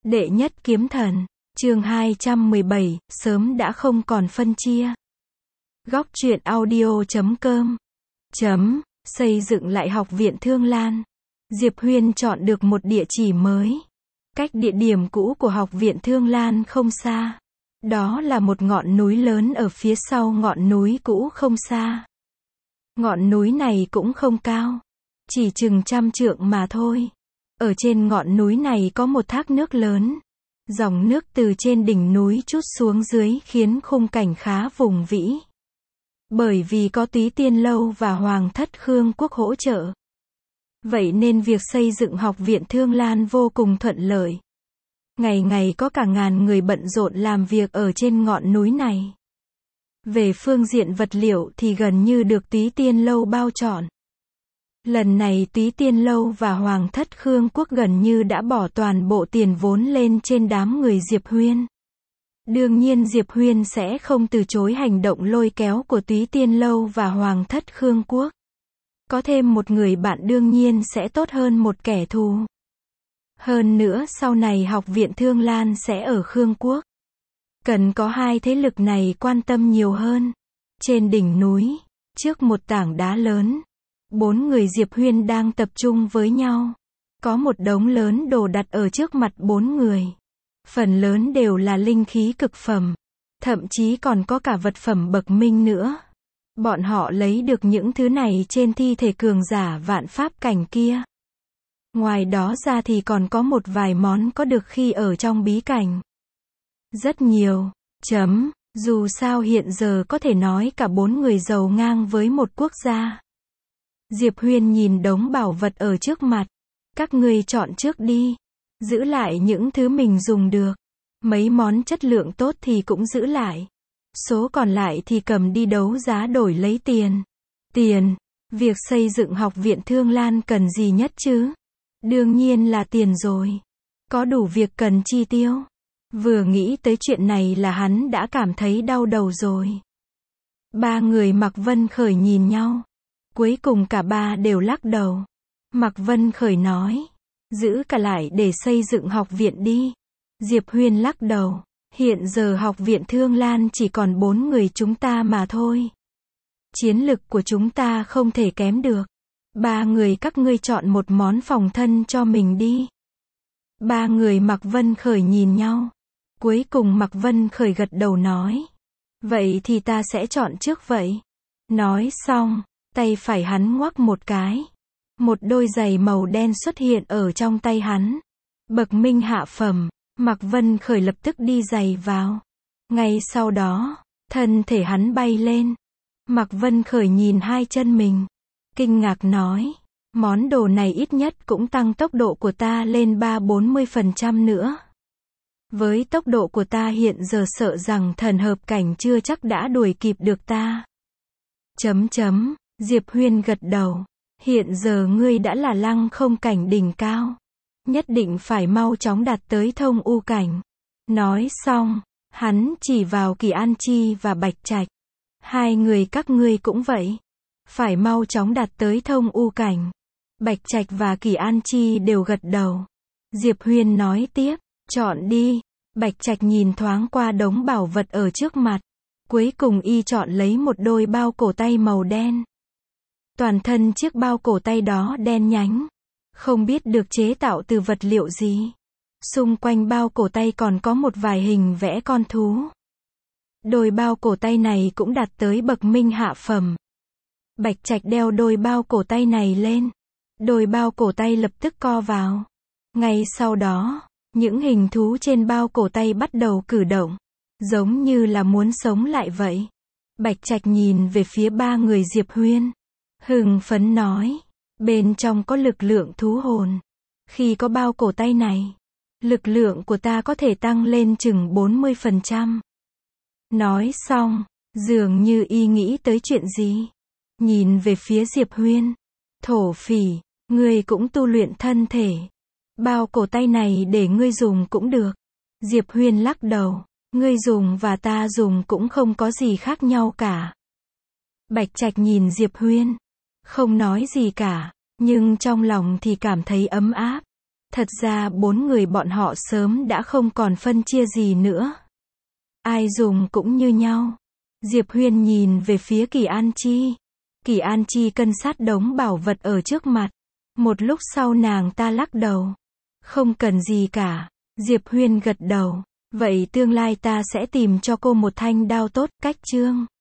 Đệ nhất kiếm thần, chương 217, sớm đã không còn phân chia. Góc truyện audio.com Xây dựng lại Học viện Thương Lan. Diệp Huyên chọn được một địa chỉ mới. Cách địa điểm cũ của Học viện Thương Lan không xa. Đó là một ngọn núi lớn ở phía sau ngọn núi cũ không xa. Ngọn núi này cũng không cao, chỉ chừng 100 trượng mà thôi. Ở trên ngọn núi này có một thác nước lớn. Dòng nước từ trên đỉnh núi trút xuống dưới khiến khung cảnh khá vùng vĩ. Bởi vì có Túy Tiên Lâu và Hoàng thất Khương Quốc hỗ trợ. Vậy nên việc xây dựng Học viện Thương Lan vô cùng thuận lợi. Ngày ngày có cả ngàn người bận rộn làm việc ở trên ngọn núi này. Về phương diện vật liệu thì gần như được Túy Tiên Lâu bao trọn. Lần này Túy Tiên Lâu và Hoàng thất Khương Quốc gần như đã bỏ toàn bộ tiền vốn lên trên đám người Diệp Huyên. Đương nhiên Diệp Huyên sẽ không từ chối hành động lôi kéo của Túy Tiên Lâu và Hoàng thất Khương Quốc. Có thêm một người bạn đương nhiên sẽ tốt hơn một kẻ thù. Hơn nữa sau này Học viện Thương Lan sẽ ở Khương Quốc. Cần có hai thế lực này quan tâm nhiều hơn. Trên đỉnh núi, trước một tảng đá lớn, 4 người Diệp Huyên đang tập trung với nhau. Có một đống lớn đồ đặt ở trước mặt 4 người. Phần lớn đều là linh khí cực phẩm. Thậm chí còn có cả vật phẩm bậc minh nữa. Bọn họ lấy được những thứ này trên thi thể cường giả vạn pháp cảnh kia. Ngoài đó ra thì còn có một vài món có được khi ở trong bí cảnh. Rất nhiều. Dù sao hiện giờ có thể nói cả 4 người giàu ngang với một quốc gia. Diệp Huyên nhìn đống bảo vật ở trước mặt. Các ngươi chọn trước đi. Giữ lại những thứ mình dùng được. Mấy món chất lượng tốt thì cũng giữ lại. Số còn lại thì cầm đi đấu giá đổi lấy tiền. Tiền. Việc xây dựng Học viện Thương Lan cần gì nhất chứ? Đương nhiên là tiền rồi. Có đủ việc cần chi tiêu. Vừa nghĩ tới chuyện này là hắn đã cảm thấy đau đầu rồi. Ba người Mạc Vân Khởi nhìn nhau. Cuối cùng cả ba đều lắc đầu. Mạc Vân Khởi nói. Giữ cả lại để xây dựng học viện đi. Diệp Huyên lắc đầu. Hiện giờ Học viện Thương Lan chỉ còn 4 người chúng ta mà thôi. Chiến lực của chúng ta không thể kém được. 3 người các ngươi chọn một món phòng thân cho mình đi. Ba người Mạc Vân Khởi nhìn nhau. Cuối cùng Mạc Vân Khởi gật đầu nói. Vậy thì ta sẽ chọn trước vậy. Nói xong, tay phải hắn ngoắc một cái. Một đôi giày màu đen xuất hiện ở trong tay hắn. Bậc minh hạ phẩm. Mạc Vân Khởi lập tức đi giày vào. Ngay sau đó, thân thể hắn bay lên. Mạc Vân Khởi nhìn hai chân mình. Kinh ngạc nói. Món đồ này ít nhất cũng tăng tốc độ của ta lên 30-40% nữa. Với tốc độ của ta hiện giờ sợ rằng thần hợp cảnh chưa chắc đã đuổi kịp được ta. Diệp Huyên gật đầu. Hiện giờ ngươi đã là lăng không cảnh đỉnh cao. Nhất định phải mau chóng đạt tới thông u cảnh. Nói xong, hắn chỉ vào Kỳ An Chi và Bạch Trạch. Hai người các ngươi cũng vậy. Phải mau chóng đạt tới thông u cảnh. Bạch Trạch và Kỳ An Chi đều gật đầu. Diệp Huyên nói tiếp, chọn đi. Bạch Trạch nhìn thoáng qua đống bảo vật ở trước mặt. Cuối cùng y chọn lấy một đôi bao cổ tay màu đen. Toàn thân chiếc bao cổ tay đó đen nhánh. Không biết được chế tạo từ vật liệu gì. Xung quanh bao cổ tay còn có một vài hình vẽ con thú. Đôi bao cổ tay này cũng đạt tới bậc minh hạ phẩm. Bạch Trạch đeo đôi bao cổ tay này lên. Đôi bao cổ tay lập tức co vào. Ngay sau đó, những hình thú trên bao cổ tay bắt đầu cử động. Giống như là muốn sống lại vậy. Bạch Trạch nhìn về phía ba người Diệp Huyên. Hưng phấn nói. Bên trong có lực lượng thú hồn. Khi có bao cổ tay này, lực lượng của ta có thể tăng lên chừng 40%. Nói xong, dường như y nghĩ tới chuyện gì. Nhìn về phía Diệp Huyên. Thổ phỉ, ngươi cũng tu luyện thân thể. Bao cổ tay này để ngươi dùng cũng được. Diệp Huyên lắc đầu. Ngươi dùng và ta dùng cũng không có gì khác nhau cả. Bạch Trạch nhìn Diệp Huyên. Không nói gì cả. Nhưng trong lòng thì cảm thấy ấm áp. Thật ra bốn người bọn họ sớm đã không còn phân chia gì nữa. Ai dùng cũng như nhau. Diệp Huyên nhìn về phía Kỳ An Chi. Kỳ An Chi cân sát đống bảo vật ở trước mặt. Một lúc sau nàng ta lắc đầu. Không cần gì cả. Diệp Huyên gật đầu. Vậy tương lai ta sẽ tìm cho cô một thanh đao tốt, cách chương.